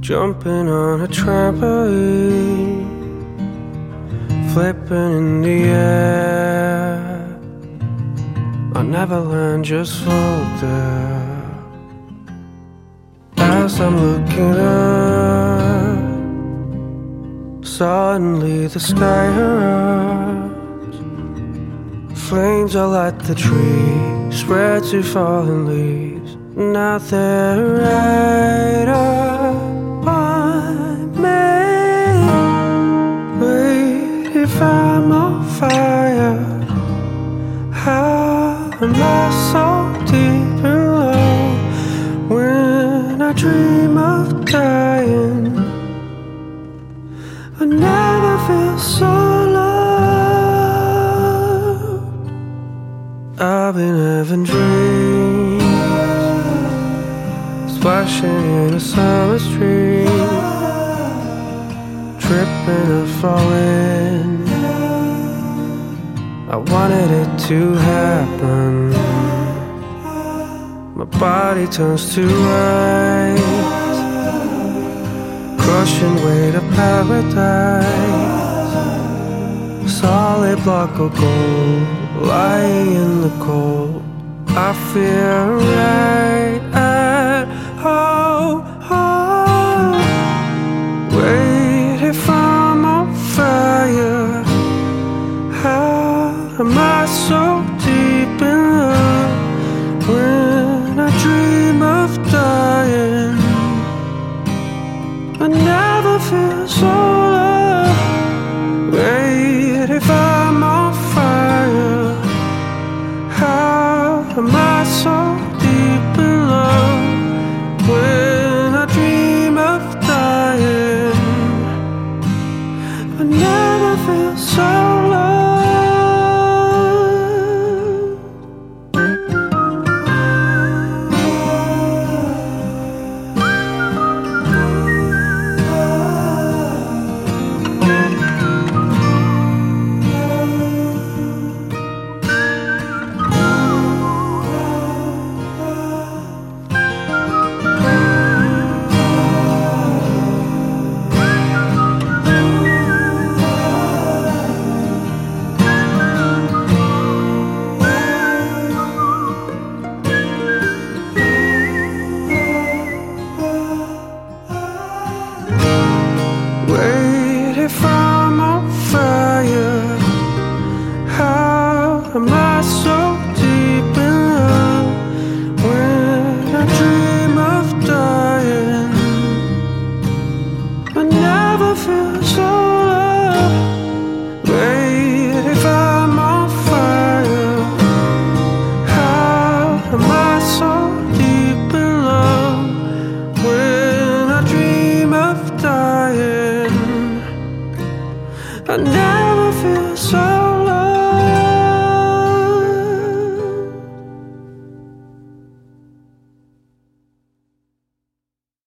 Jumping on a trampoline, flipping in the air. I never learned, just float there. As I'm looking up, suddenly the sky erupts. Flames all light the trees, spread to fallen leaves. Now they're right up on me. Wait, if I'm on fire, how am I so deep in love? When I dream of dying, I never feel so loved. I've been having dreams, splashing in a summer stream, tripping and falling. I wanted it to happen. My body turns to ice, crushing weight of paradise. Solid block of gold, lying in the cold. I feel right at home. Wait, if I'm on fire, how am I so deep in love? When I dream of dying, I never feel so loved. Wait, if I'm on fire, how am I so deep in love? When I dream of dying, I never feel so loved. Wait, if I'm on fire, how am I so deep in love? When I dream of dying, I never feel so loved. Wait, if I'm on fire, how am I so deep in love? When I dream of dying, I never